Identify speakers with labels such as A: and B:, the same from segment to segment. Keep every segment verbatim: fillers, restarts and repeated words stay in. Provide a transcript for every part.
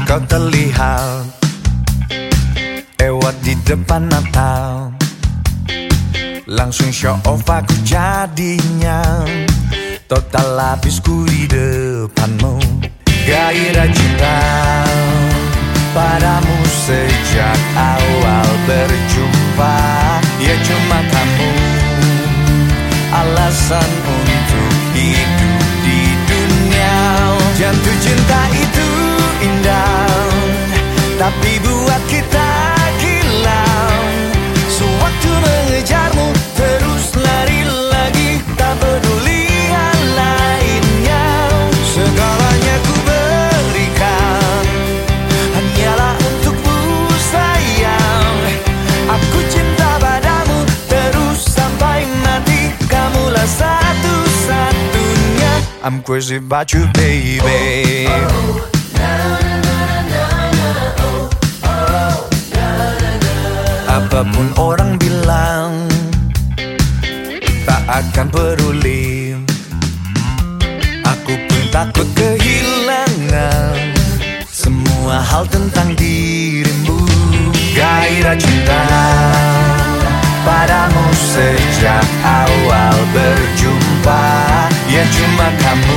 A: kau terlihat lewat di depan mata, langsung show off aku jadinya. Total habisku di depanmu. Gairah cinta padamu sejak awal berjumpa. Ya cuma kamu alasan untuk hidup di dunia. Jatuh cinta itu indah, tapi buat kita gila. Sewaktu mengejarmu terus lari lagi, tak peduli hal lainnya. Segalanya ku berikan hanyalah untukmu sayang. Aku cinta padamu terus sampai mati. Kamulah satu-satunya. I'm crazy about you, baby. Apapun orang bilang, tak akan peduli. Aku pun takut kehilangan semua hal tentang dirimu. Gairah cinta padamu sejak awal berjumpa. Ya cuma kamu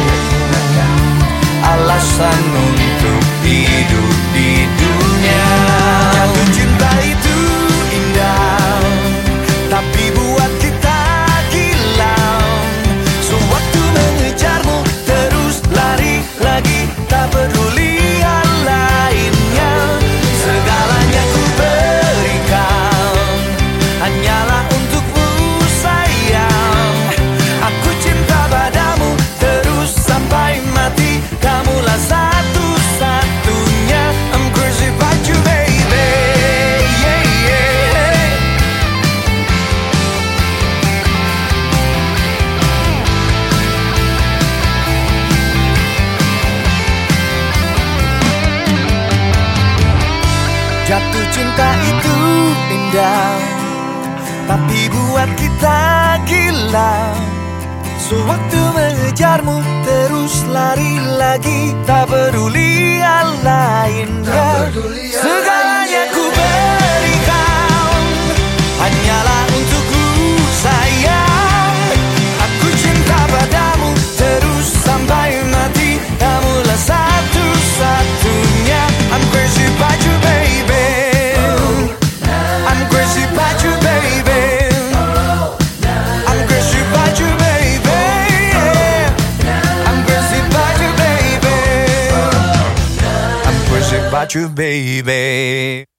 A: alasan untuk hidup di dunia. Jatuh cinta itu indah, tapi buat kita gila. Sewaktu mengejarmu terus lari lagi, tak peduli hal lainnya. Segalanya ku berikan hanyalah untukmu sayang. Aku cinta padamu terus sampai mati. Kamulah satu-satunya. I'm crazy about you, baby. Yeah, yeah. Jatuh cinta itu indah, tapi buat kita gila. Sewaktu mengejarmu terus lari lagi, tak peduli hal lainnya. Segalanya ku berikan hanyalah untukmu sayang. Aku cinta padamu terus sampai mati. Kamulah satu-satunya. I'm crazy about you, baby. I'm crazy about you, baby. I'm crazy about you, baby. I'm crazy about you, baby. I'm crazy about you, baby.